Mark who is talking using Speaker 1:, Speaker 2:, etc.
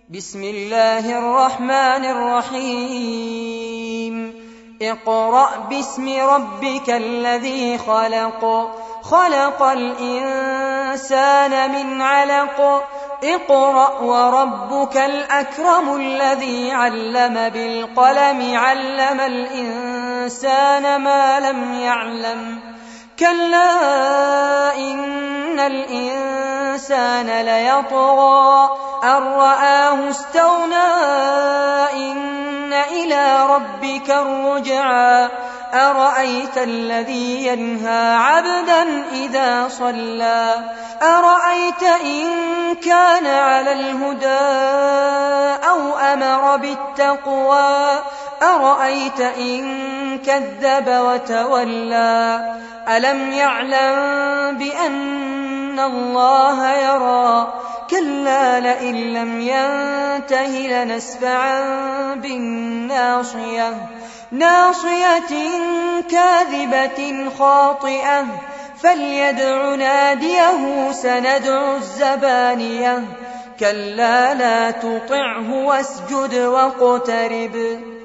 Speaker 1: بسم الله الرحمن الرحيم اقرأ باسم ربك الذي خلق خلق الإنسان من علق اقرأ وربك الأكرم الذي علم بالقلم علم الإنسان ما لم يعلم كلا إن الإنسان ليطغى أن رآه استغنى إن إلى ربك الرجعى أرأيت الذي ينهى عبدا إذا صلى أرأيت إن كان على الهدى أو أمر بالتقوى أرأيت إن كذب وتولى ألم يعلم بأن الله يرى كلا لئن لم ينته لنسفعا بالناصية ناصية كاذبة خاطئة فليدع ناديه سندع الزبانية كلا لا تطعه واسجد واقترب